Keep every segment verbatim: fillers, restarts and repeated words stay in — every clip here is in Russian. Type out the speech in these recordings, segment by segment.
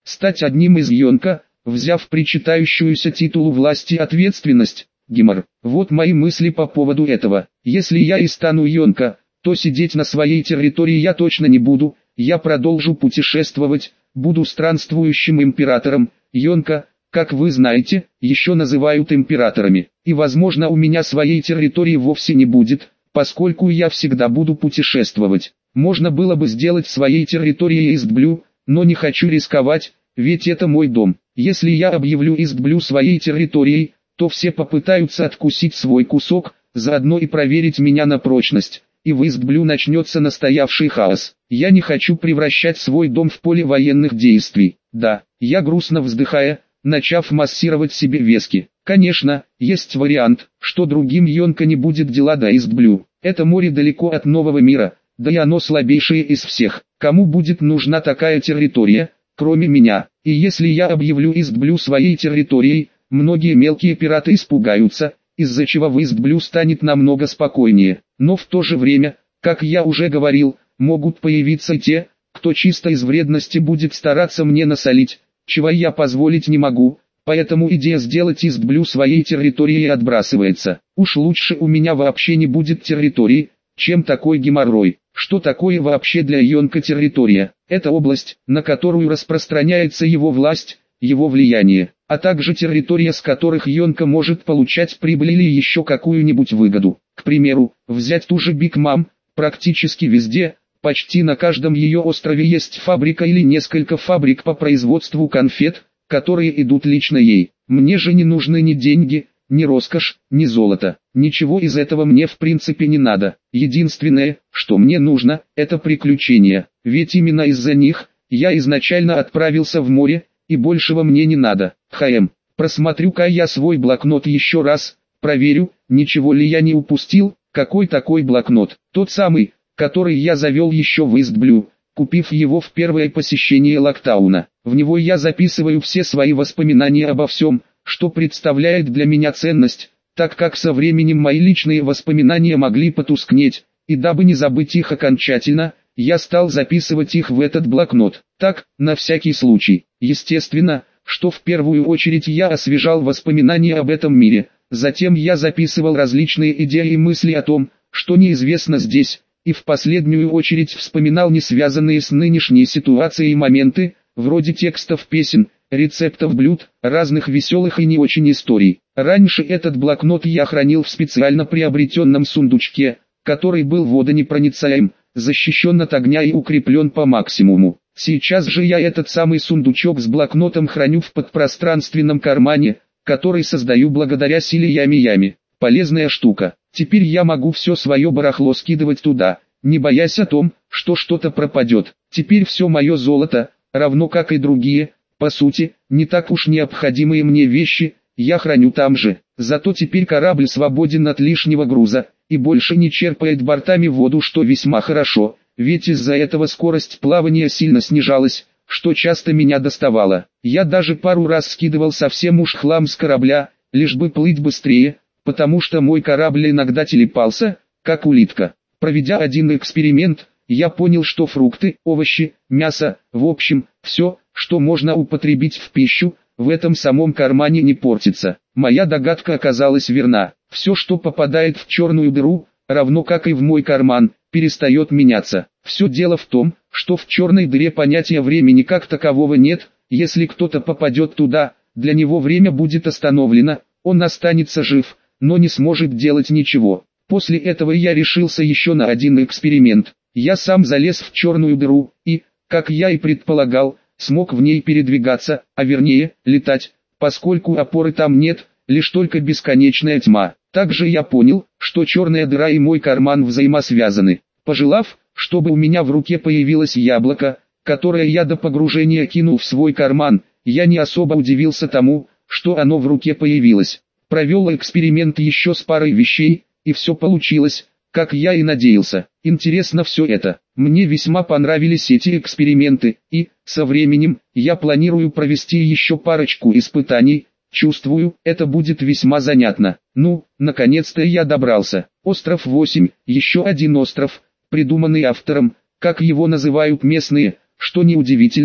стать одним из Йонка, взяв причитающуюся титулу власти и ответственность. Гимар. Вот мои мысли по поводу этого. Если я и стану Йонка, то сидеть на своей территории я точно не буду, я продолжу путешествовать, буду странствующим императором. Йонка, как вы знаете, еще называют императорами, и возможно у меня своей территории вовсе не будет, поскольку я всегда буду путешествовать. Можно было бы сделать в своей территории Истблю, но не хочу рисковать, ведь это мой дом. Если я объявлю Истблю своей территорией, то все попытаются откусить свой кусок, заодно и проверить меня на прочность, и в Истблю начнется настоящий хаос. Я не хочу превращать свой дом в поле военных действий. Да, я грустно вздыхая, начав массировать себе вески. Конечно, есть вариант, что другим Йонка не будет дела до Истблю. Это море далеко от нового мира, да и оно слабейшее из всех. Кому будет нужна такая территория, кроме меня? И если я объявлю Истблю своей территорией, многие мелкие пираты испугаются, из-за чего в Истблю станет намного спокойнее. Но в то же время, как я уже говорил, могут появиться и те, кто чисто из вредности будет стараться мне насолить, чего я позволить не могу, поэтому идея сделать Истблю своей территорией отбрасывается. Уж лучше у меня вообще не будет территории, чем такой геморрой. Что такое вообще для Йонка территория? Это область, на которую распространяется его власть, его влияние, а также территория, с которых Йонка может получать прибыль или еще какую-нибудь выгоду. К примеру, взять ту же Биг Мам, практически везде, почти на каждом ее острове есть фабрика или несколько фабрик по производству конфет, которые идут лично ей. Мне же не нужны ни деньги, ни роскошь, ни золото. Ничего из этого мне в принципе не надо. Единственное, что мне нужно, это приключения. Ведь именно из-за них, я изначально отправился в море, и большего мне не надо. Хм, просмотрю-ка я свой блокнот еще раз, проверю, ничего ли я не упустил. Какой такой блокнот? Тот самый, который я завел еще в Истблю, купив его в первое посещение Локтауна. В него я записываю все свои воспоминания обо всем, что представляет для меня ценность, так как со временем мои личные воспоминания могли потускнеть, и дабы не забыть их окончательно, я стал записывать их в этот блокнот. Так, на всякий случай. Естественно, что в первую очередь я освежал воспоминания об этом мире, затем я записывал различные идеи и мысли о том, что неизвестно здесь, и в последнюю очередь вспоминал не связанные с нынешней ситуацией моменты, вроде текстов песен, рецептов блюд, разных веселых и не очень историй. Раньше этот блокнот я хранил в специально приобретенном сундучке, который был водонепроницаем, защищен от огня и укреплен по максимуму. Сейчас же я этот самый сундучок с блокнотом храню в подпространственном кармане, который создаю благодаря силе Ями-Ями. Полезная штука. Теперь я могу все свое барахло скидывать туда, не боясь о том, что что-то пропадет. Теперь все мое золото, равно как и другие, по сути, не так уж необходимые мне вещи, я храню там же. Зато теперь корабль свободен от лишнего груза, и больше не черпает бортами воду, что весьма хорошо, ведь из-за этого скорость плавания сильно снижалась, что часто меня доставало. Я даже пару раз скидывал совсем уж хлам с корабля, лишь бы плыть быстрее, потому что мой корабль иногда телепался, как улитка. Проведя один эксперимент, я понял, что фрукты, овощи, мясо, в общем, все, что можно употребить в пищу, в этом самом кармане не портится. Моя догадка оказалась верна. Все, что попадает в черную дыру, равно как и в мой карман, перестает меняться. Все дело в том, что в черной дыре понятия времени как такового нет. Если кто-то попадет туда, для него время будет остановлено, он останется жив, но не сможет делать ничего. После этого я решился еще на один эксперимент. Я сам залез в черную дыру и, как я и предполагал, смог в ней передвигаться, а вернее, летать, поскольку опоры там нет, лишь только бесконечная тьма. Также я понял, что черная дыра и мой карман взаимосвязаны. Пожелав, чтобы у меня в руке появилось яблоко, которое я до погружения кинул в свой карман, я не особо удивился тому, что оно в руке появилось. Провел эксперимент еще с парой вещей, и все получилось, как я и надеялся. Интересно все это. Мне весьма понравились эти эксперименты, и, со временем, я планирую провести еще парочку испытаний. Чувствую, это будет весьма занятно. Ну, наконец-то я добрался. Остров восемь, еще один остров, придуманный автором, как его называют местные, что неудивительно,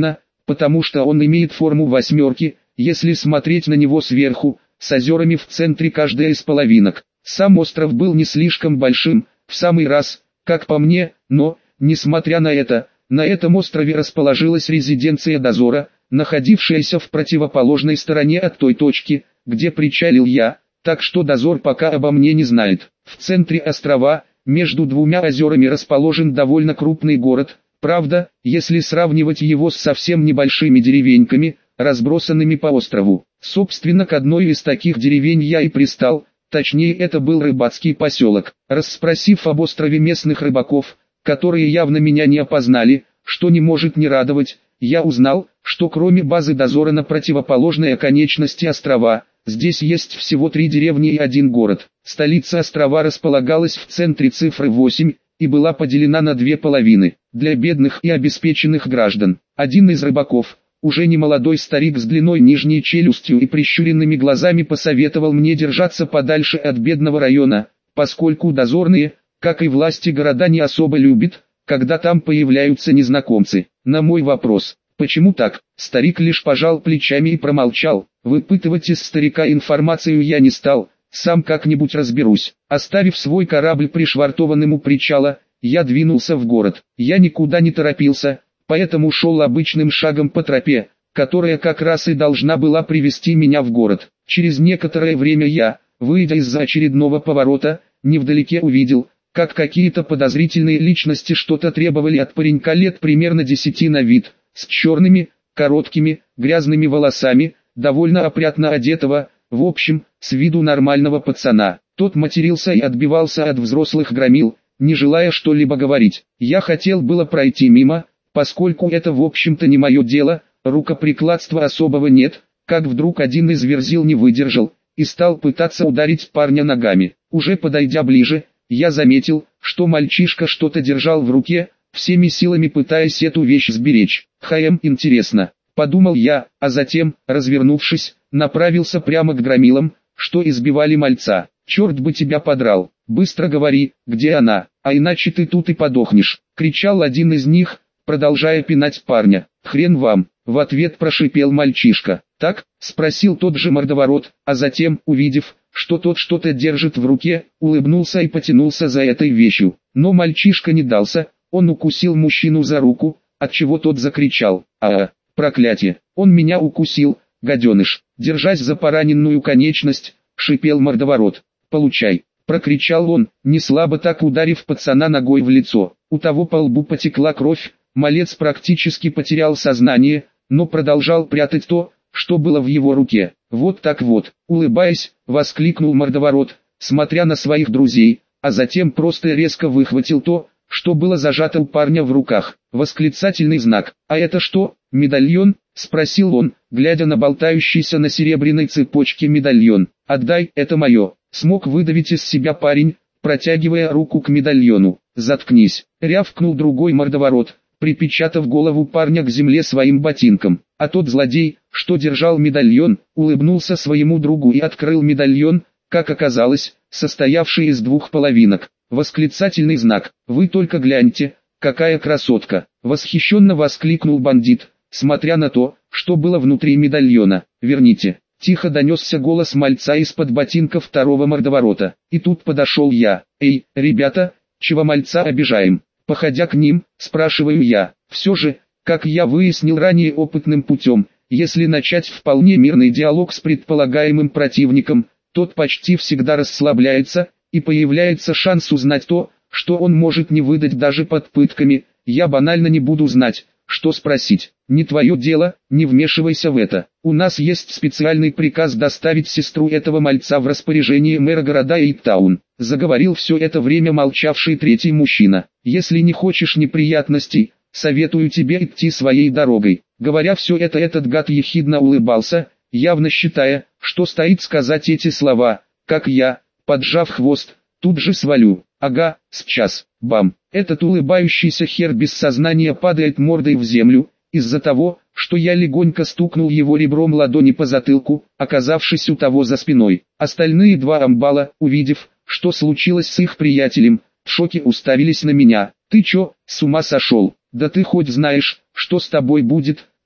потому что он имеет форму восьмерки, если смотреть на него сверху, с озерами в центре каждая из половинок. Сам остров был не слишком большим, в самый раз, как по мне, но, несмотря на это, на этом острове расположилась резиденция дозора, находившаяся в противоположной стороне от той точки, где причалил я, так что дозор пока обо мне не знает. В центре острова, между двумя озерами расположен довольно крупный город, правда, если сравнивать его с совсем небольшими деревеньками, разбросанными по острову. Собственно, к одной из таких деревень я и пристал, точнее это был рыбацкий поселок. Расспросив об острове местных рыбаков, которые явно меня не опознали, что не может не радовать, я узнал, что кроме базы дозора на противоположной оконечности острова, здесь есть всего три деревни и один город. Столица острова располагалась в центре цифры восемь и была поделена на две половины, для бедных и обеспеченных граждан. Один из рыбаков, уже не молодой старик с длинной нижней челюстью и прищуренными глазами, посоветовал мне держаться подальше от бедного района, поскольку дозорные, как и власти города, не особо любят, когда там появляются незнакомцы. На мой вопрос, почему так, старик лишь пожал плечами и промолчал. Выпытывать из старика информацию я не стал, сам как-нибудь разберусь. Оставив свой корабль пришвартованным у причала, я двинулся в город. Я никуда не торопился, поэтому шел обычным шагом по тропе, которая как раз и должна была привести меня в город. Через некоторое время я, выйдя из-за очередного поворота, невдалеке увидел, как какие-то подозрительные личности что-то требовали от паренька лет примерно десяти на вид, с черными, короткими, грязными волосами, довольно опрятно одетого, в общем, с виду нормального пацана. Тот матерился и отбивался от взрослых громил, не желая что-либо говорить. Я хотел было пройти мимо, поскольку это в общем-то не мое дело, рукоприкладства особого нет, как вдруг один из верзил не выдержал, и стал пытаться ударить парня ногами. Уже подойдя ближе, я заметил, что мальчишка что-то держал в руке, всеми силами пытаясь эту вещь сберечь. «Хм, интересно», — подумал я, а затем, развернувшись, направился прямо к громилам, что избивали мальца. «Черт бы тебя подрал, быстро говори, где она, а иначе ты тут и подохнешь», — кричал один из них, продолжая пинать парня. «Хрен вам», — в ответ прошипел мальчишка. «Так?» — спросил тот же мордоворот, а затем, увидев, что тот что-то держит в руке, улыбнулся и потянулся за этой вещью. Но мальчишка не дался, он укусил мужчину за руку, отчего тот закричал: «А, проклятие, он меня укусил, гаденыш!» Держась за пораненную конечность, шипел мордоворот. «Получай!» — прокричал он, неслабо так ударив пацана ногой в лицо. У того по лбу потекла кровь, малец практически потерял сознание, но продолжал прятать то, что было в его руке. «Вот так вот», — улыбаясь, воскликнул мордоворот, смотря на своих друзей, а затем просто резко выхватил то, что было зажато у парня в руках. Восклицательный знак. «А это что, медальон?» — спросил он, глядя на болтающийся на серебряной цепочке медальон. «Отдай, это мое», — смог выдавить из себя парень, протягивая руку к медальону. «Заткнись», — рявкнул другой мордоворот, припечатав голову парня к земле своим ботинком. А тот злодей, что держал медальон, улыбнулся своему другу и открыл медальон, как оказалось, состоявший из двух половинок. Восклицательный знак. «Вы только гляньте, какая красотка!» — восхищенно воскликнул бандит, смотря на то, что было внутри медальона. «Верните!» — тихо донесся голос мальца из-под ботинка второго мордоворота. И тут подошел я. «Эй, ребята, чего мальца обижаем?» Походя к ним, спрашиваю я. Все же, как я выяснил ранее опытным путем, если начать вполне мирный диалог с предполагаемым противником, тот почти всегда расслабляется, и появляется шанс узнать то, что он может не выдать даже под пытками. Я банально не буду знать, что спросить. «Не твое дело, не вмешивайся в это. У нас есть специальный приказ доставить сестру этого мальца в распоряжение мэра города Эйптаун», — заговорил все это время молчавший третий мужчина. «Если не хочешь неприятностей, советую тебе идти своей дорогой». Говоря все это, этот гад ехидно улыбался, явно считая, что стоит сказать эти слова, как я, поджав хвост, тут же свалю. Ага, сейчас, бам. Этот улыбающийся хер без сознания падает мордой в землю, из-за того, что я легонько стукнул его ребром ладони по затылку, оказавшись у того за спиной. Остальные два амбала, увидев, что случилось с их приятелем, в шоке уставились на меня. «Ты чё, с ума сошел? Да ты хоть знаешь, что с тобой будет,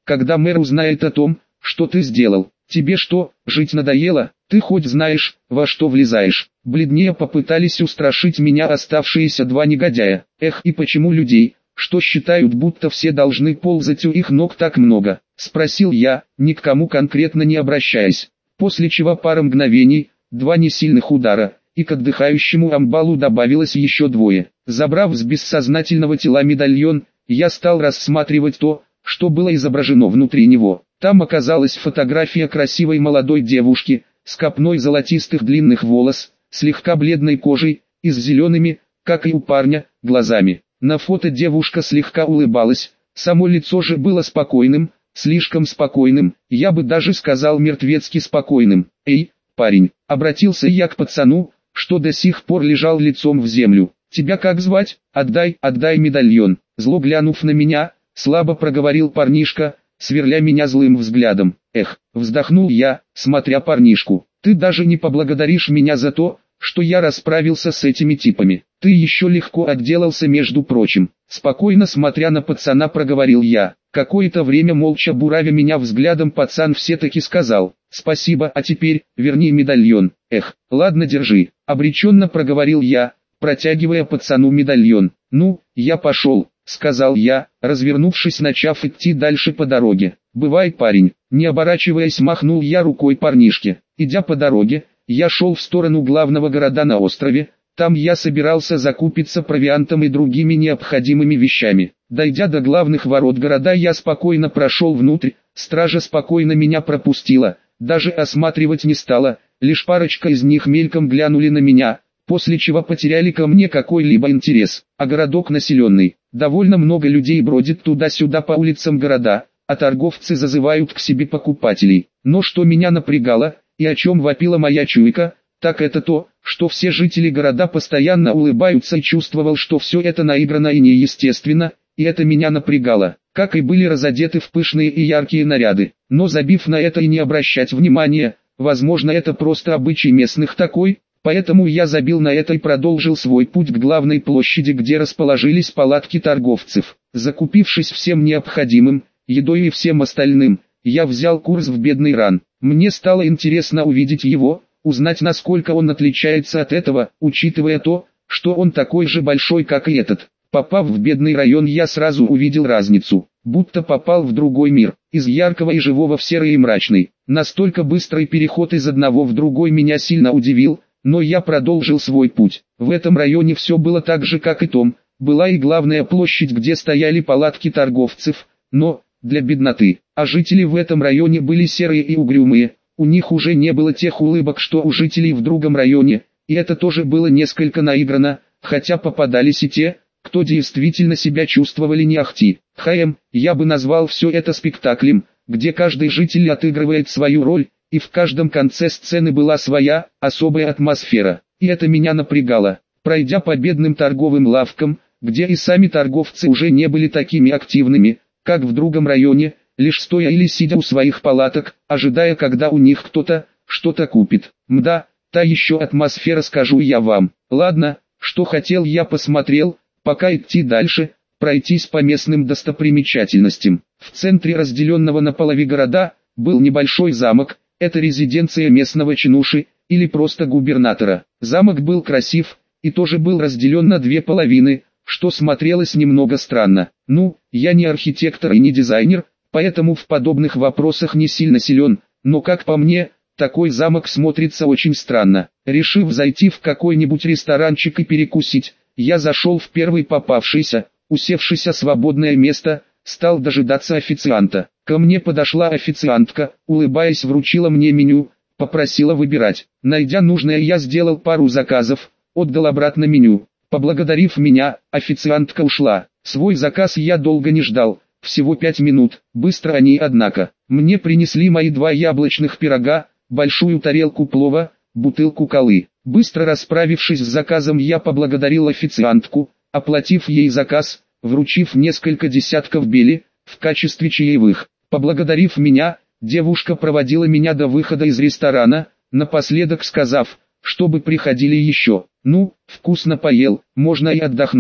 когда мэр узнает о том, что ты сделал? Тебе что, жить надоело? Ты хоть знаешь, во что влезаешь?» Бледнее попытались устрашить меня оставшиеся два негодяя. Эх, и почему людей, что считают, будто все должны ползать у их ног, так много? Спросил я, ни к кому конкретно не обращаясь. После чего пара мгновений, два несильных удара, и к отдыхающему амбалу добавилось еще двое. Забрав с бессознательного тела медальон, я стал рассматривать то, что было изображено внутри него. Там оказалась фотография красивой молодой девушки, с копной золотистых длинных волос, слегка бледной кожей, и с зелеными, как и у парня, глазами. На фото девушка слегка улыбалась, само лицо же было спокойным, слишком спокойным, я бы даже сказал мертвецки спокойным. «Эй, парень», — обратился я к пацану, что до сих пор лежал лицом в землю. «Тебя как звать? Отдай, отдай медальон». Зло глянув на меня, слабо проговорил парнишка, сверля меня злым взглядом. «Эх», — вздохнул я, смотря парнишку, «ты даже не поблагодаришь меня за то, что я расправился с этими типами. Ты еще легко отделался, между прочим». Спокойно смотря на пацана проговорил я. Какое-то время молча буравя меня взглядом, пацан все-таки сказал: «Спасибо, а теперь, верни медальон». «Эх, ладно, держи», — обреченно проговорил я, протягивая пацану медальон. «Ну, я пошел», — сказал я, развернувшись, начав идти дальше по дороге. «Бывай, парень», — не оборачиваясь махнул я рукой парнишке. Идя по дороге, я шел в сторону главного города на острове. Там я собирался закупиться провиантом и другими необходимыми вещами. Дойдя до главных ворот города, я спокойно прошел внутрь, стража спокойно меня пропустила, даже осматривать не стала, лишь парочка из них мельком глянули на меня, после чего потеряли ко мне какой-либо интерес. А городок населенный, довольно много людей бродит туда-сюда по улицам города, а торговцы зазывают к себе покупателей. Но что меня напрягало, и о чем вопила моя чуйка, так это то, что все жители города постоянно улыбаются, и чувствовал, что все это наиграно и неестественно, и это меня напрягало, как и были разодеты в пышные и яркие наряды. Но забив на это и не обращать внимания, возможно, это просто обычай местных такой, поэтому я забил на это и продолжил свой путь к главной площади, где расположились палатки торговцев. Закупившись всем необходимым, едой и всем остальным, я взял курс в Бедный Ран. Мне стало интересно увидеть его, узнать, насколько он отличается от этого, учитывая то, что он такой же большой, как и этот. Попав в Бедный район, я сразу увидел разницу, будто попал в другой мир, из яркого и живого в серый и мрачный. Настолько быстрый переход из одного в другой меня сильно удивил, но я продолжил свой путь. В этом районе все было так же, как и том, была и главная площадь, где стояли палатки торговцев, но для бедноты, а жители в этом районе были серые и угрюмые. У них уже не было тех улыбок, что у жителей в другом районе, и это тоже было несколько наиграно, хотя попадались и те, кто действительно себя чувствовали не ахти. Хм, я бы назвал все это спектаклем, где каждый житель отыгрывает свою роль, и в каждом конце сцены была своя, особая атмосфера, и это меня напрягало. Пройдя по бедным торговым лавкам, где и сами торговцы уже не были такими активными, как в другом районе, лишь стоя или сидя у своих палаток, ожидая, когда у них кто-то что-то купит. Мда, та еще атмосфера, скажу я вам. Ладно, что хотел я посмотрел, пока идти дальше, пройтись по местным достопримечательностям. В центре разделенного на полови города был небольшой замок, это резиденция местного чинуши, или просто губернатора. Замок был красив, и тоже был разделен на две половины, что смотрелось немного странно. Ну, я не архитектор и не дизайнер, поэтому в подобных вопросах не сильно силен, но как по мне, такой замок смотрится очень странно. Решив зайти в какой-нибудь ресторанчик и перекусить, я зашел в первый попавшийся, усевшийся свободное место, стал дожидаться официанта. Ко мне подошла официантка, улыбаясь, вручила мне меню, попросила выбирать. Найдя нужное, я сделал пару заказов, отдал обратно меню. Поблагодарив меня, официантка ушла. Свой заказ я долго не ждал. Всего пять минут, быстро они, однако. Мне принесли мои два яблочных пирога, большую тарелку плова, бутылку колы. Быстро расправившись с заказом, я поблагодарил официантку, оплатив ей заказ, вручив несколько десятков бели, в качестве чаевых. Поблагодарив меня, девушка проводила меня до выхода из ресторана, напоследок сказав, чтобы приходили еще. Ну, вкусно поел, можно и отдохнуть.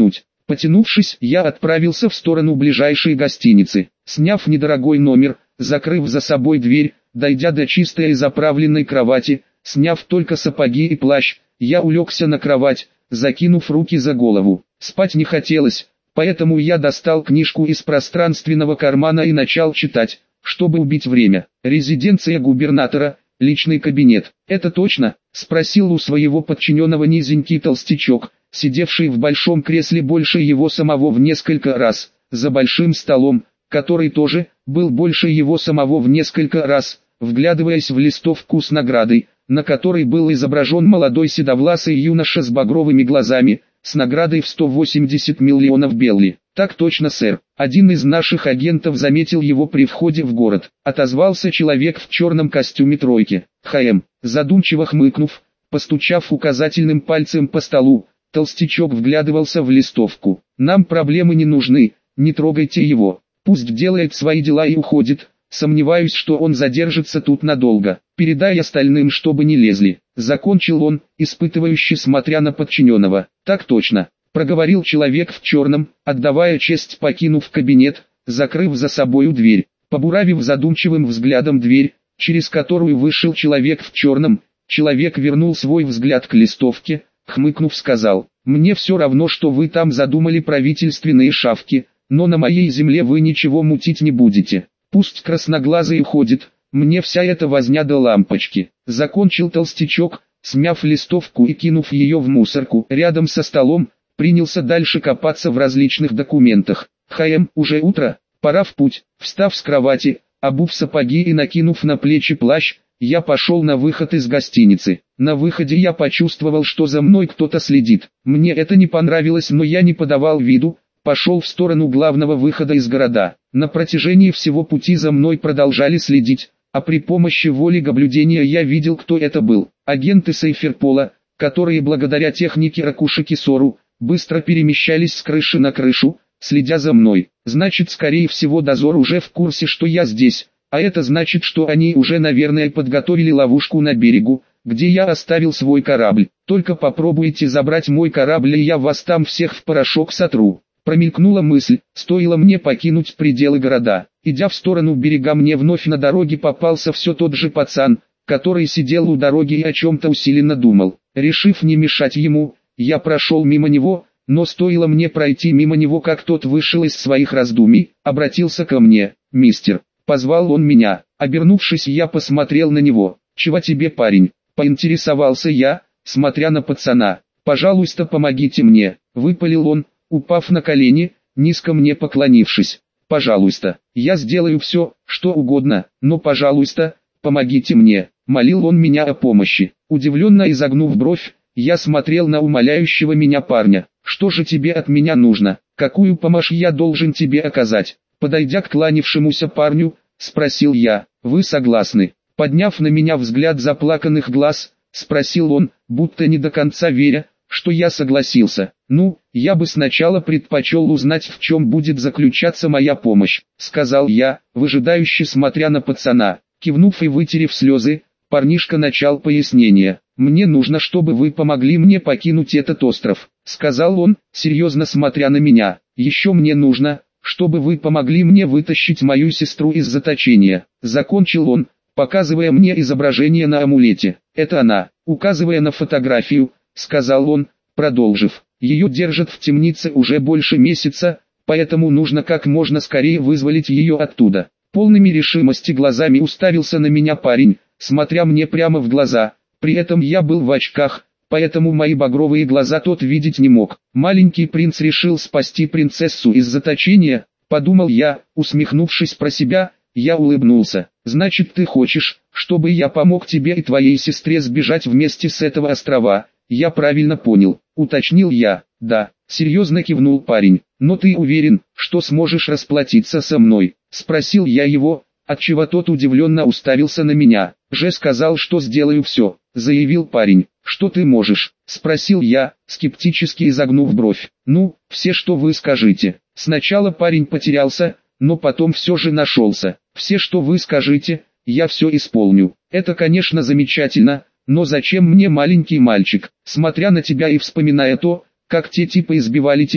Потянувшись, я отправился в сторону ближайшей гостиницы. Сняв недорогой номер, закрыв за собой дверь, дойдя до чистой и заправленной кровати, сняв только сапоги и плащ, я улегся на кровать, закинув руки за голову. Спать не хотелось, поэтому я достал книжку из пространственного кармана и начал читать, чтобы убить время. Резиденция губернатора, личный кабинет. «Это точно?» – спросил у своего подчиненного низенький толстячок, сидевший в большом кресле больше его самого в несколько раз, за большим столом, который тоже был больше его самого в несколько раз, вглядываясь в листовку с наградой, на которой был изображен молодой седовласый юноша с багровыми глазами, с наградой в сто восемьдесят миллионов белли. «Так точно, сэр. Один из наших агентов заметил его при входе в город», — отозвался человек в черном костюме тройки. «Х.М.» Задумчиво хмыкнув, постучав указательным пальцем по столу, толстячок вглядывался в листовку. «Нам проблемы не нужны, не трогайте его. Пусть делает свои дела и уходит. Сомневаюсь, что он задержится тут надолго. Передай остальным, чтобы не лезли», — закончил он, испытывающе смотря на подчиненного. «Так точно», — проговорил человек в черном, отдавая честь, покинув кабинет, закрыв за собою дверь. Побуравив задумчивым взглядом дверь, через которую вышел человек в черном, человек вернул свой взгляд к листовке, хмыкнув сказал: «Мне все равно, что вы там задумали правительственные шавки, но на моей земле вы ничего мутить не будете. Пусть красноглазый уходит, мне вся эта возня до лампочки», — закончил толстячок, смяв листовку и кинув ее в мусорку. Рядом со столом принялся дальше копаться в различных документах. «Х.М. уже утро, пора в путь». Встав с кровати, обув сапоги и накинув на плечи плащ, я пошел на выход из гостиницы. На выходе я почувствовал, что за мной кто-то следит. Мне это не понравилось, но я не подавал виду, пошел в сторону главного выхода из города. На протяжении всего пути за мной продолжали следить, а при помощи воли наблюдения я видел, кто это был. Агенты Сейферпола, которые благодаря технике Ракуши-Кисору, быстро перемещались с крыши на крышу, следя за мной. Значит, скорее всего, дозор уже в курсе, что я здесь, а это значит, что они уже, наверное, подготовили ловушку на берегу, где я оставил свой корабль. Только попробуйте забрать мой корабль, и я вас там всех в порошок сотру. Промелькнула мысль, стоило мне покинуть пределы города. Идя в сторону берега, мне вновь на дороге попался все тот же пацан, который сидел у дороги и о чем-то усиленно думал. Решив не мешать ему, я прошел мимо него, но стоило мне пройти мимо него, как тот вышел из своих раздумий, обратился ко мне. «Мистер», — позвал он меня. Обернувшись, я посмотрел на него. «Чего тебе, парень?» — поинтересовался я, смотря на пацана. «Пожалуйста, помогите мне», — выпалил он, упав на колени, низко мне поклонившись. «Пожалуйста, я сделаю все, что угодно, но, пожалуйста, помогите мне», — молил он меня о помощи. Удивленно изогнув бровь, я смотрел на умоляющего меня парня. «Что же тебе от меня нужно? Какую помощь я должен тебе оказать?» Подойдя к кланявшемуся парню, спросил я. «Вы согласны?» Подняв на меня взгляд заплаканных глаз, спросил он, будто не до конца веря, что я согласился. «Ну, я бы сначала предпочел узнать, в чем будет заключаться моя помощь», — сказал я, выжидающе смотря на пацана. Кивнув и вытерев слезы, парнишка начал пояснение. «Мне нужно, чтобы вы помогли мне покинуть этот остров», — сказал он, серьезно смотря на меня. «Еще мне нужно, чтобы вы помогли мне вытащить мою сестру из заточения», — закончил он, показывая мне изображение на амулете. «Это она», указывая на фотографию, сказал он, продолжив. «Ее держат в темнице уже больше месяца, поэтому нужно как можно скорее вызволить ее оттуда». Полными решимости глазами уставился на меня парень, смотря мне прямо в глаза. При этом я был в очках, поэтому мои багровые глаза тот видеть не мог. «Маленький принц решил спасти принцессу из заточения», — подумал я, усмехнувшись про себя, я улыбнулся. «Значит, ты хочешь, чтобы я помог тебе и твоей сестре сбежать вместе с этого острова?» «Я правильно понял», — уточнил я. «Да», — серьезно кивнул парень. «Но ты уверен, что сможешь расплатиться со мной?» — спросил я его, отчего тот удивленно уставился на меня. «Же сказал, что сделаю все», — заявил парень. «Что ты можешь?» — спросил я, скептически изогнув бровь. «Ну, все, что вы скажете». Сначала парень потерялся, но потом все же нашелся. «Все, что вы скажете, я все исполню». «Это, конечно, замечательно, но зачем мне маленький мальчик? Смотря на тебя и вспоминая то, как те типы избивали тебя,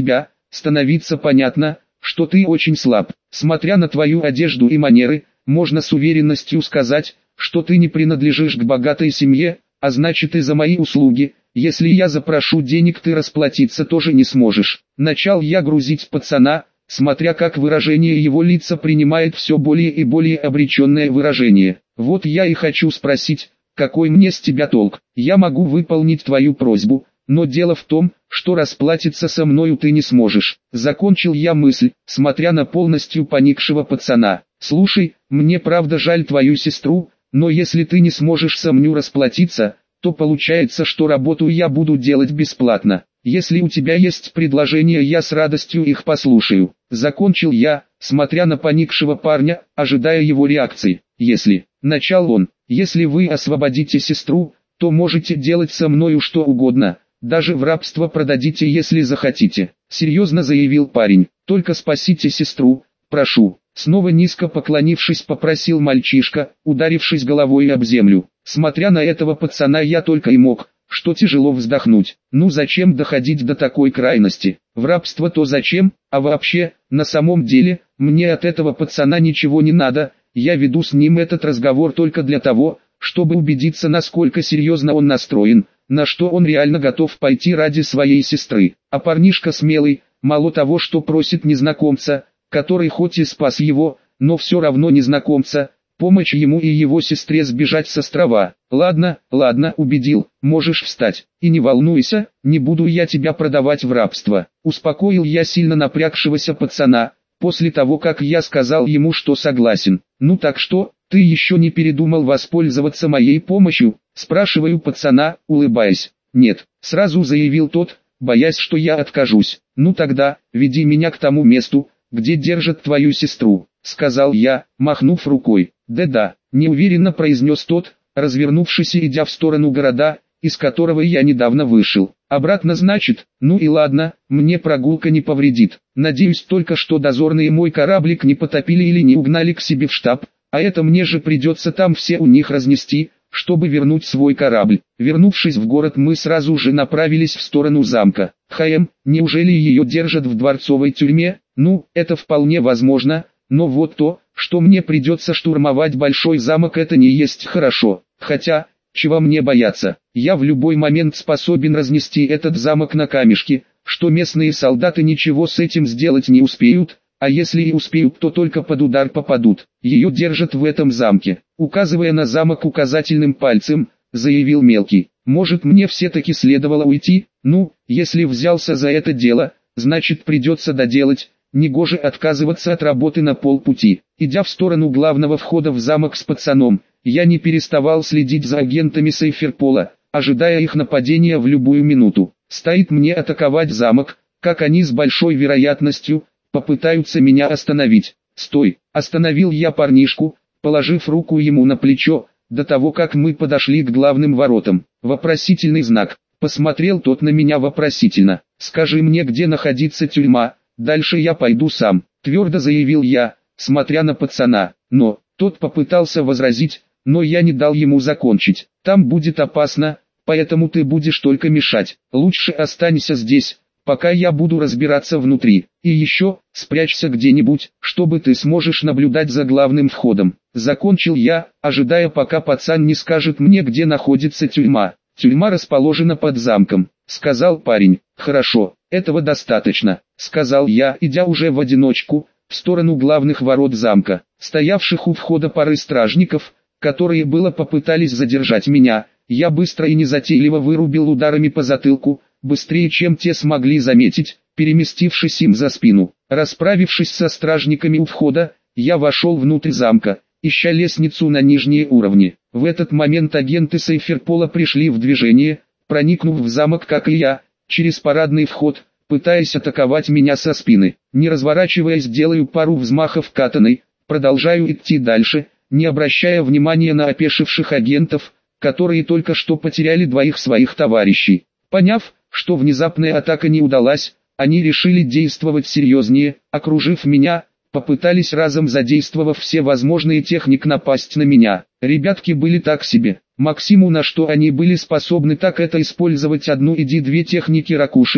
становиться понятно, что ты очень слаб. Смотря на твою одежду и манеры, можно с уверенностью сказать, что ты не принадлежишь к богатой семье, а значит и за мои услуги, если я запрошу денег, ты расплатиться тоже не сможешь. Начал я грузить пацана, смотря как выражение его лица принимает все более и более обреченное выражение. Вот я и хочу спросить, какой мне с тебя толк? Я могу выполнить твою просьбу, но дело в том, что расплатиться со мною ты не сможешь. Закончил я мысль, смотря на полностью поникшего пацана. Слушай, мне правда жаль твою сестру, но если ты не сможешь со мною расплатиться, то получается, что работу я буду делать бесплатно. Если у тебя есть предложения, я с радостью их послушаю. Закончил я, смотря на поникшего парня, ожидая его реакции. Если, начал он, если вы освободите сестру, то можете делать со мною что угодно, даже в рабство продадите, если захотите. Серьезно заявил парень, только спасите сестру, прошу. Снова низко поклонившись, попросил мальчишка, ударившись головой об землю. Смотря на этого пацана, я только и мог, что тяжело вздохнуть. Ну зачем доходить до такой крайности? В рабство то зачем? А вообще, на самом деле, мне от этого пацана ничего не надо. Я веду с ним этот разговор только для того, чтобы убедиться, насколько серьезно он настроен, на что он реально готов пойти ради своей сестры. А парнишка смелый, мало того, что просит незнакомца, который хоть и спас его, но все равно незнакомца, помочь ему и его сестре сбежать с острова. Ладно, ладно, убедил, можешь встать. И не волнуйся, не буду я тебя продавать в рабство. Успокоил я сильно напрягшегося пацана, после того как я сказал ему, что согласен. Ну так что, ты еще не передумал воспользоваться моей помощью? Спрашиваю пацана, улыбаясь. Нет, сразу заявил тот, боясь, что я откажусь. Ну тогда, веди меня к тому месту, где держат твою сестру, сказал я, махнув рукой. Да-да, неуверенно произнес тот, развернувшись и идя в сторону города, из которого я недавно вышел. Обратно значит, ну и ладно, мне прогулка не повредит. Надеюсь только, что дозорные мой кораблик не потопили или не угнали к себе в штаб, а это мне же придется там все у них разнести, чтобы вернуть свой корабль. Вернувшись в город, мы сразу же направились в сторону замка. Хм, неужели ее держат в дворцовой тюрьме? Ну, это вполне возможно, но вот то, что мне придется штурмовать большой замок, это не есть хорошо. Хотя, чего мне бояться, я в любой момент способен разнести этот замок на камешки, что местные солдаты ничего с этим сделать не успеют, а если и успеют, то только под удар попадут. Ее держат в этом замке. Указывая на замок указательным пальцем, заявил мелкий. Может, мне все-таки следовало уйти? Ну, если взялся за это дело, значит придется доделать. Негоже отказываться от работы на полпути. Идя в сторону главного входа в замок с пацаном, я не переставал следить за агентами Сейферпола, ожидая их нападения в любую минуту. Стоит мне атаковать замок, как они с большой вероятностью попытаются меня остановить. «Стой!» – остановил я парнишку, положив руку ему на плечо, до того как мы подошли к главным воротам. Вопросительный знак. Посмотрел тот на меня вопросительно. «Скажи мне, где находится тюрьма, дальше я пойду сам», – твердо заявил я, смотря на пацана. Но, тот попытался возразить, но я не дал ему закончить. «Там будет опасно, поэтому ты будешь только мешать. Лучше останься здесь, пока я буду разбираться внутри. И еще, спрячься где-нибудь, чтобы ты сможешь наблюдать за главным входом». Закончил я, ожидая, пока пацан не скажет мне, где находится тюрьма. «Тюрьма расположена под замком», — сказал парень. «Хорошо, этого достаточно», — сказал я, идя уже в одиночку, в сторону главных ворот замка. Стоявших у входа пары стражников, которые было попытались задержать меня, я быстро и незатейливо вырубил ударами по затылку, быстрее, чем те смогли заметить, переместившись им за спину. Расправившись со стражниками у входа, я вошел внутрь замка, ища лестницу на нижние уровни. В этот момент агенты Сейферпола пришли в движение, проникнув в замок, как и я, через парадный вход, пытаясь атаковать меня со спины. Не разворачиваясь, делаю пару взмахов катаной, продолжаю идти дальше, не обращая внимания на опешивших агентов, которые только что потеряли двоих своих товарищей. Поняв, что внезапная атака не удалась, они решили действовать серьезнее, окружив меня, попытались разом, задействовав все возможные техники, напасть на меня. Ребятки были так себе. Максимум, на что они были способны, так это использовать одну или две техники ракушики,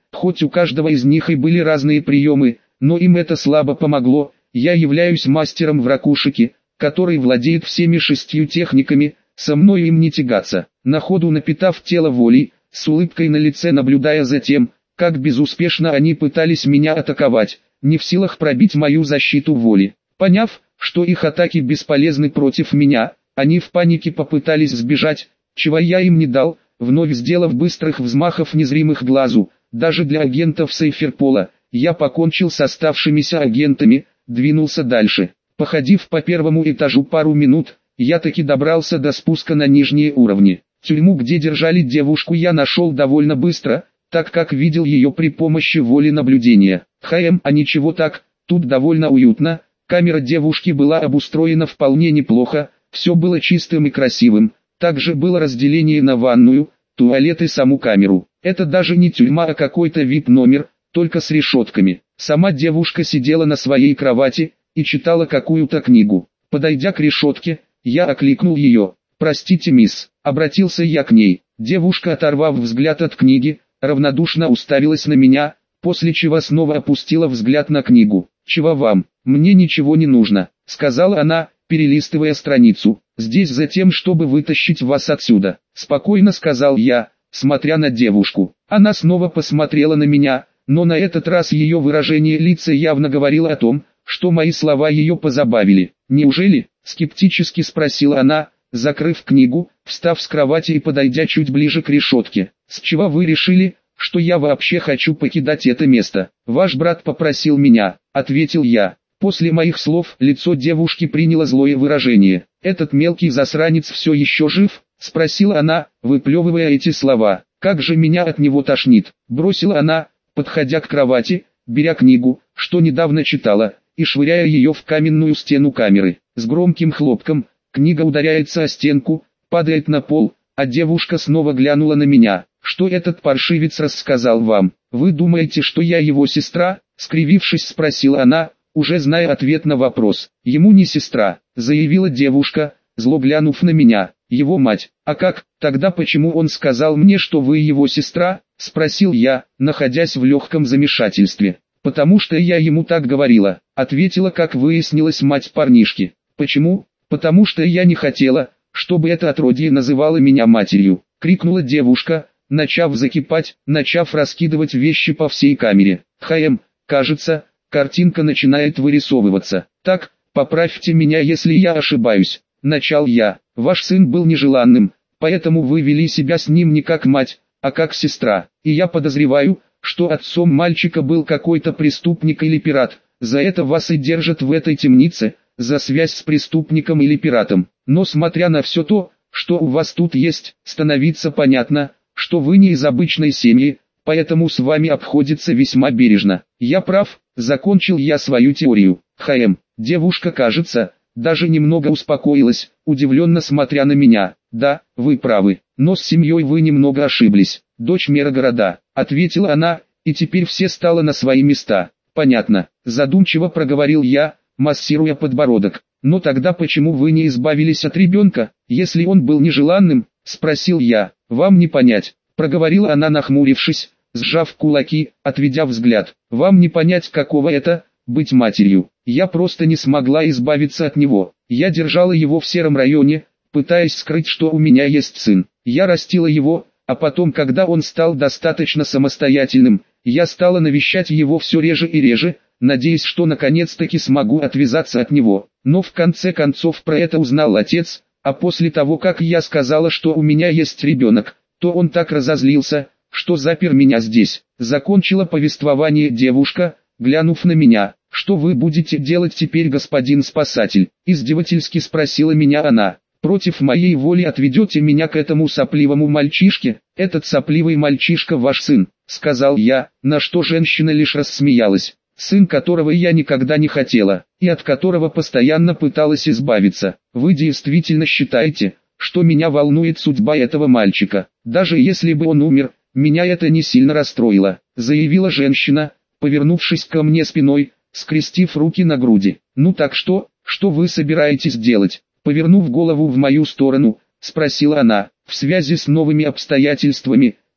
Хоть у каждого из них и были разные приемы, но им это слабо помогло. Я являюсь мастером в ракушеке, который владеет всеми шестью техниками, со мной им не тягаться. На ходу напитав тело волей, с улыбкой на лице наблюдая за тем, как безуспешно они пытались меня атаковать, не в силах пробить мою защиту воли. Поняв, что их атаки бесполезны против меня, они в панике попытались сбежать, чего я им не дал, вновь сделав быстрых взмахов незримых глазу. Даже для агентов Сейферпола, я покончил с оставшимися агентами, двинулся дальше. Походив по первому этажу пару минут, я таки добрался до спуска на нижние уровни. Тюрьму, где держали девушку, я нашел довольно быстро, так как видел ее при помощи воли наблюдения. Хм, а ничего так, тут довольно уютно, камера девушки была обустроена вполне неплохо, все было чистым и красивым, также было разделение на ванную, туалет и саму камеру. Это даже не тюрьма, а какой-то вип-номер, только с решетками. Сама девушка сидела на своей кровати и читала какую-то книгу. Подойдя к решетке, я окликнул ее. «Простите, мисс», обратился я к ней. Девушка, оторвав взгляд от книги, равнодушно уставилась на меня, после чего снова опустила взгляд на книгу. «Чего вам? Мне ничего не нужно», сказала она, перелистывая страницу. «Здесь за тем, чтобы вытащить вас отсюда», спокойно сказал я, смотря на девушку. Она снова посмотрела на меня, но на этот раз ее выражение лица явно говорило о том, что мои слова ее позабавили. «Неужели?» – скептически спросила она, закрыв книгу, встав с кровати и подойдя чуть ближе к решетке. «С чего вы решили, что я вообще хочу покидать это место?» «Ваш брат попросил меня», – ответил я. После моих слов лицо девушки приняло злое выражение. «Этот мелкий засранец все еще жив?» – спросила она, выплевывая эти слова. «Как же меня от него тошнит!» – бросила она, подходя к кровати, беря книгу, что недавно читала, и швыряя ее в каменную стену камеры. С громким хлопком, книга ударяется о стенку, падает на пол, а девушка снова глянула на меня. «Что этот паршивец рассказал вам? Вы думаете, что я его сестра?» – скривившись, спросила она, уже зная ответ на вопрос. «Ему не сестра», – заявила девушка, зло глянув на меня. «Его мать». «А как, тогда почему он сказал мне, что вы его сестра?» – спросил я, находясь в легком замешательстве. «Потому что я ему так говорила», – ответила, как выяснилось, мать парнишки. «Почему?» «Потому что я не хотела, чтобы это отродье называло меня матерью», – крикнула девушка, начав закипать, начав раскидывать вещи по всей камере. «Хм, кажется, картинка начинает вырисовываться. Так, поправьте меня, если я ошибаюсь», – начал я. «Ваш сын был нежеланным, поэтому вы вели себя с ним не как мать, а как сестра. И я подозреваю, что отцом мальчика был какой-то преступник или пират. За это вас и держат в этой темнице, за связь с преступником или пиратом. Но смотря на все то, что у вас тут есть, становится понятно, что вы не из обычной семьи, поэтому с вами обходится весьма бережно. Я прав?» – закончил я свою теорию. «Хм, девушка, кажется, даже немного успокоилась, удивленно смотря на меня. «Да, вы правы, но с семьей вы немного ошиблись. Дочь мэра города», – ответила она, и теперь все стало на свои места. «Понятно», – задумчиво проговорил я, массируя подбородок. «Но тогда почему вы не избавились от ребенка, если он был нежеланным?» – спросил я. «Вам не понять», – проговорила она, нахмурившись, сжав кулаки, отведя взгляд. «Вам не понять, каково это – быть матерью. Я просто не смогла избавиться от него. Я держала его в сером районе, пытаясь скрыть, что у меня есть сын. Я растила его, а потом, когда он стал достаточно самостоятельным, я стала навещать его все реже и реже, надеясь, что наконец-таки смогу отвязаться от него. Но в конце концов про это узнал отец, а после того, как я сказала, что у меня есть ребенок, то он так разозлился, что запер меня здесь». Закончила повествование девушка, глянув на меня. «Что вы будете делать теперь, господин спасатель?» – издевательски спросила меня она. «Против моей воли отведете меня к этому сопливому мальчишке? Этот сопливый мальчишка ваш сын», – сказал я, на что женщина лишь рассмеялась. «Сын, которого я никогда не хотела, и от которого постоянно пыталась избавиться. Вы действительно считаете, что меня волнует судьба этого мальчика? Даже если бы он умер, меня это не сильно расстроило», – заявила женщина, повернувшись ко мне спиной, скрестив руки на груди. «Ну так что, что вы собираетесь делать?» Повернув голову в мою сторону, спросила она. «В связи с новыми обстоятельствами,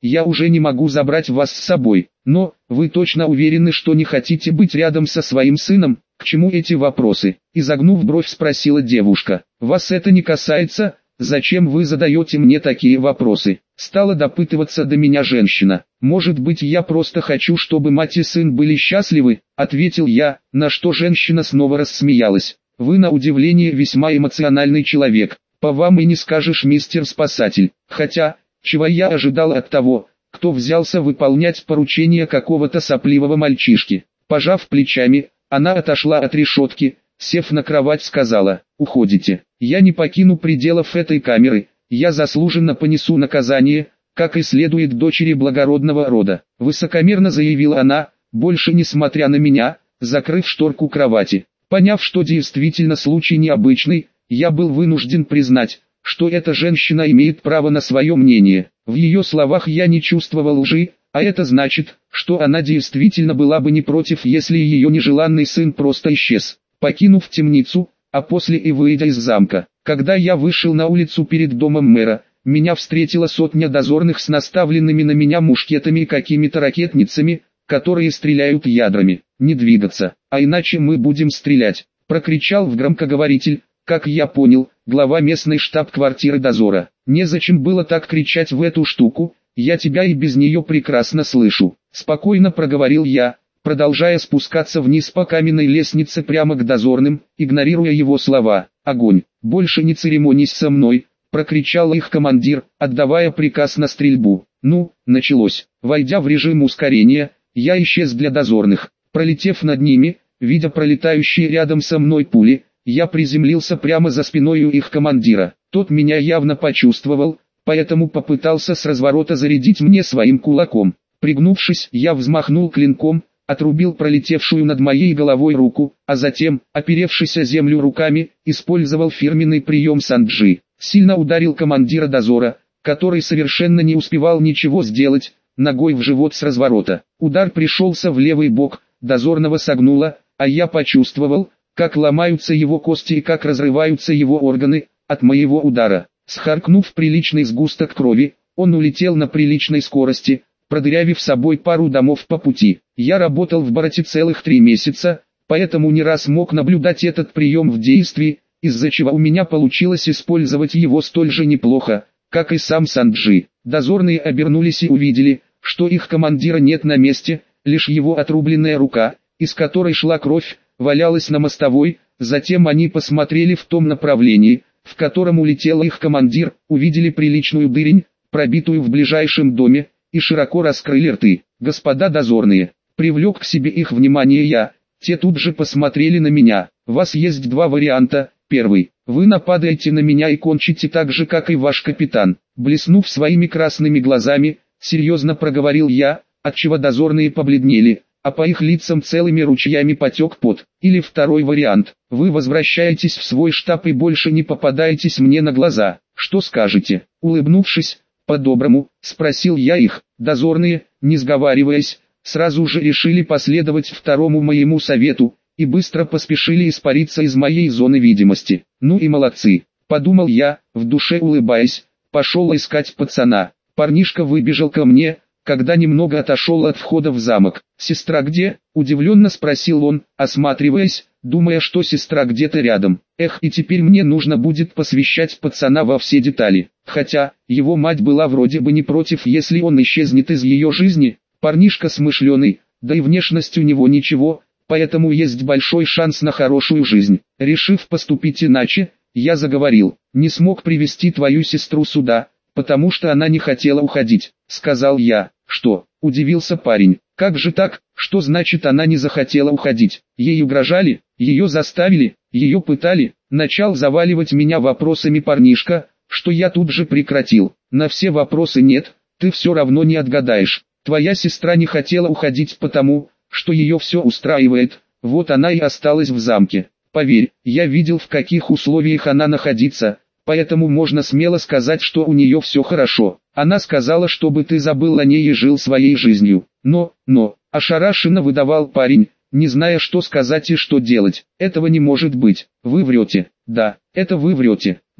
я уже не могу забрать вас с собой. Но, вы точно уверены, что не хотите быть рядом со своим сыном? К чему эти вопросы? Изогнув бровь, спросила девушка. Вас это не касается? Зачем вы задаете мне такие вопросы? Стала допытываться до меня женщина. Может быть, я просто хочу, чтобы мать и сын были счастливы? Ответил я, на что женщина снова рассмеялась. Вы на удивление весьма эмоциональный человек. По вам и не скажешь, мистер спасатель. Хотя, чего я ожидал от того, кто взялся выполнять поручение какого-то сопливого мальчишки. Пожав плечами, она отошла от решетки, сев на кровать, сказала: уходите. Я не покину пределов этой камеры, я заслуженно понесу наказание, как и следует дочери благородного рода. Высокомерно заявила она, больше не смотря на меня, закрыв шторку кровати. Поняв, что действительно случай необычный, я был вынужден признать, что эта женщина имеет право на свое мнение. В ее словах я не чувствовал лжи, а это значит, что она действительно была бы не против, если ее нежеланный сын просто исчез. Покинув темницу, а после и выйдя из замка, когда я вышел на улицу перед домом мэра, меня встретила сотня дозорных с наставленными на меня мушкетами и какими-то ракетницами, которые стреляют ядрами. «Не двигаться, а иначе мы будем стрелять», — прокричал в громкоговоритель, как я понял, глава местной штаб-квартиры дозора. «Незачем было так кричать в эту штуку, я тебя и без нее прекрасно слышу», — спокойно проговорил я, продолжая спускаться вниз по каменной лестнице прямо к дозорным, игнорируя его слова. «Огонь! Больше не церемонись со мной!» — прокричал их командир, отдавая приказ на стрельбу. Ну, началось. Войдя в режим ускорения, я исчез для дозорных. Пролетев над ними, видя пролетающие рядом со мной пули, я приземлился прямо за спиной у их командира. Тот меня явно почувствовал, поэтому попытался с разворота зарядить мне своим кулаком. Пригнувшись, я взмахнул клинком, отрубил пролетевшую над моей головой руку, а затем, оперевшись о землю руками, использовал фирменный прием санджи. Сильно ударил командира дозора, который совершенно не успевал ничего сделать, ногой в живот с разворота. Удар пришелся в левый бок, дозорного согнуло, а я почувствовал, как ломаются его кости и как разрываются его органы от моего удара. Схаркнув приличный сгусток крови, он улетел на приличной скорости, продырявив собой пару домов по пути. Я работал в Барате целых три месяца, поэтому не раз мог наблюдать этот прием в действии, из-за чего у меня получилось использовать его столь же неплохо, как и сам санджи. Дозорные обернулись и увидели, что их командира нет на месте, лишь его отрубленная рука, из которой шла кровь, валялась на мостовой. Затем они посмотрели в том направлении, в котором улетел их командир, увидели приличную дырень, пробитую в ближайшем доме, и широко раскрыли рты. «Господа дозорные», привлек к себе их внимание я, те тут же посмотрели на меня. «У вас есть два варианта. Первый, вы нападаете на меня и кончите так же, как и ваш капитан». Блеснув своими красными глазами, серьезно проговорил я, отчего дозорные побледнели, а по их лицам целыми ручьями потек пот. Или второй вариант, вы возвращаетесь в свой штаб и больше не попадаетесь мне на глаза. Что скажете? Улыбнувшись, по-доброму, спросил я их. Дозорные, не сговариваясь, сразу же решили последовать второму моему совету, и быстро поспешили испариться из моей зоны видимости. Ну и молодцы, подумал я, в душе улыбаясь, пошел искать пацана. Парнишка выбежал ко мне, когда немного отошел от входа в замок. «Сестра где?» – удивленно спросил он, осматриваясь, думая, что сестра где-то рядом. Эх, и теперь мне нужно будет посвящать пацана во все детали. Хотя, его мать была вроде бы не против, если он исчезнет из ее жизни. Парнишка смышленый, да и внешность у него ничего, поэтому есть большой шанс на хорошую жизнь. Решив поступить иначе, я заговорил. «Не смог привести твою сестру сюда, потому что она не хотела уходить», — сказал я. «Что?» — удивился парень. «Как же так? Что значит она не захотела уходить? Ей угрожали? Ее заставили? Ее пытали?» Начал заваливать меня вопросами парнишка, что я тут же прекратил. «На все вопросы нет, ты все равно не отгадаешь. Твоя сестра не хотела уходить потому, что ее все устраивает, вот она и осталась в замке. Поверь, я видел, в каких условиях она находится, поэтому можно смело сказать, что у нее все хорошо. Она сказала, чтобы ты забыл о ней и жил своей жизнью. Но, но, ошарашенно выдавал парень, не зная, что сказать и что делать. Этого не может быть. Вы врете. Да, это вы врете.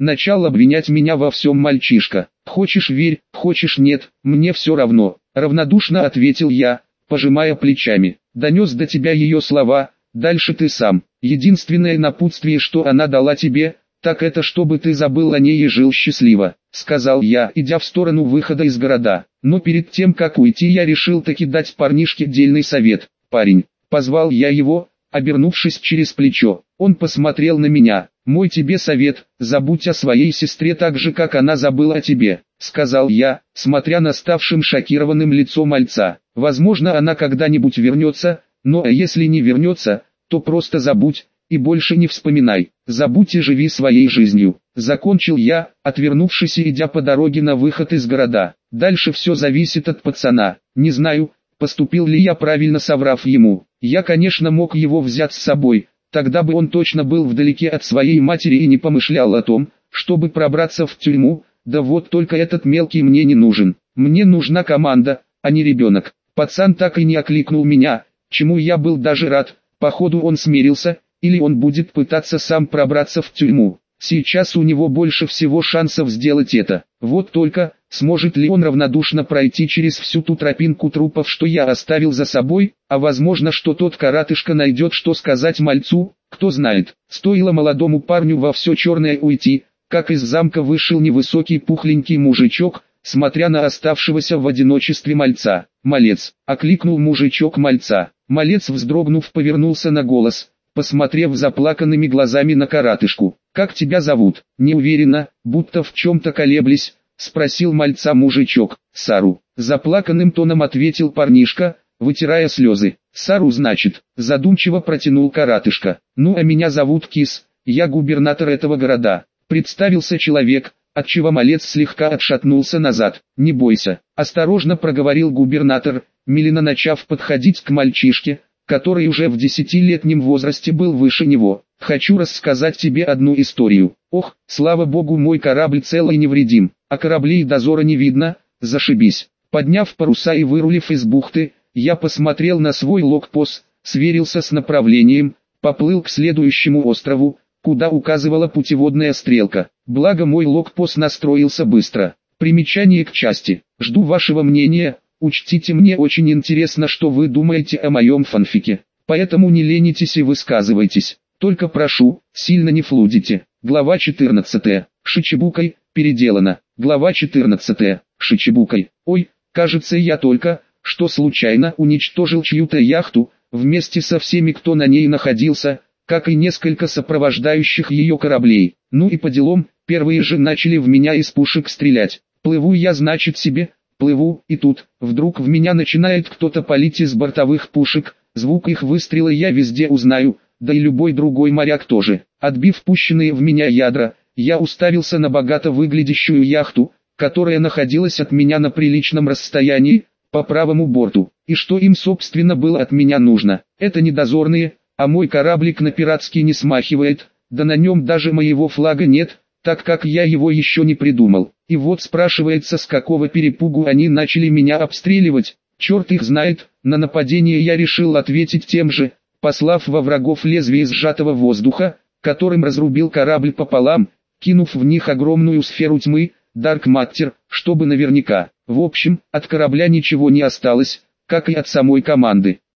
начал обвинять меня во всем мальчишка. Хочешь верь, хочешь нет, мне все равно, равнодушно ответил я, пожимая плечами. Донес до тебя ее слова, дальше ты сам. Единственное напутствие, что она дала тебе, так это чтобы ты забыл о ней и жил счастливо, сказал я, идя в сторону выхода из города. Но перед тем как уйти, я решил таки дать парнишке дельный совет. Парень, позвал я его, обернувшись через плечо. Он посмотрел на меня. Мой тебе совет, забудь о своей сестре так же, как она забыла о тебе, сказал я, смотря на ставшим шокированным лицо мальца. Возможно, она когда-нибудь вернется, но если не вернется, то просто забудь, и больше не вспоминай. Забудь и живи своей жизнью. Закончил я, отвернувшись и идя по дороге на выход из города. Дальше все зависит от пацана. Не знаю, поступил ли я правильно, соврав ему. Я, конечно, мог его взять с собой, тогда бы он точно был вдалеке от своей матери и не помышлял о том, чтобы пробраться в тюрьму. Да вот только этот мелкий мне не нужен. Мне нужна команда, а не ребенок. Пацан так и не окликнул меня, чему я был даже рад. Походу он смирился, или он будет пытаться сам пробраться в тюрьму. Сейчас у него больше всего шансов сделать это. Вот только, сможет ли он равнодушно пройти через всю ту тропинку трупов, что я оставил за собой, а возможно, что тот коротышка найдет, что сказать мальцу, кто знает. Стоило молодому парню во все черное уйти, как из замка вышел невысокий пухленький мужичок, смотря на оставшегося в одиночестве мальца. «Малец!» — окликнул мужичок мальца. Малец, вздрогнув, повернулся на голос, посмотрев заплаканными глазами на коротышку. «Как тебя зовут?» Неуверенно, будто в чем-то колеблясь, спросил мальца мужичок. «Сару», — заплаканным тоном ответил парнишка, вытирая слезы. «Сару, значит», — задумчиво протянул коротышка. «Ну а меня зовут Кис, я губернатор этого города», — представился человек, отчего малец слегка отшатнулся назад. «Не бойся», — осторожно проговорил губернатор, медленно начав подходить к мальчишке, который уже в десятилетнем возрасте был выше него. «Хочу рассказать тебе одну историю. Ох, слава богу, мой корабль цел и невредим, а кораблей дозора не видно, зашибись». Подняв паруса и вырулив из бухты, я посмотрел на свой логпос, сверился с направлением, поплыл к следующему острову, куда указывала путеводная стрелка. Благо мой логпос настроился быстро. Примечание к части. Жду вашего мнения. Учтите, мне очень интересно, что вы думаете о моем фанфике. Поэтому не ленитесь и высказывайтесь. Только прошу, сильно не флудите. Глава четырнадцатая. Шичибукой, переделана. Глава четырнадцатая. Шичибукой. Ой, кажется, я только что случайно уничтожил чью-то яхту, вместе со всеми, кто на ней находился, как и несколько сопровождающих ее кораблей. Ну и по делам, первые же начали в меня из пушек стрелять. Плыву я, значит, себе, плыву, и тут, вдруг в меня начинает кто-то палить из бортовых пушек. Звук их выстрела я везде узнаю, да и любой другой моряк тоже. Отбив пущенные в меня ядра, я уставился на богато выглядящую яхту, которая находилась от меня на приличном расстоянии, по правому борту. И что им, собственно, было от меня нужно? Это не дозорные, а мой кораблик на пиратский не смахивает, да на нем даже моего флага нет, так как я его еще не придумал. И вот спрашивается, с какого перепугу они начали меня обстреливать. Черт их знает, на нападение я решил ответить тем же, послав во врагов лезвие сжатого воздуха, которым разрубил корабль пополам, кинув в них огромную сферу тьмы, Dark Matter, чтобы наверняка. В общем, от корабля ничего не осталось, как и от самой команды.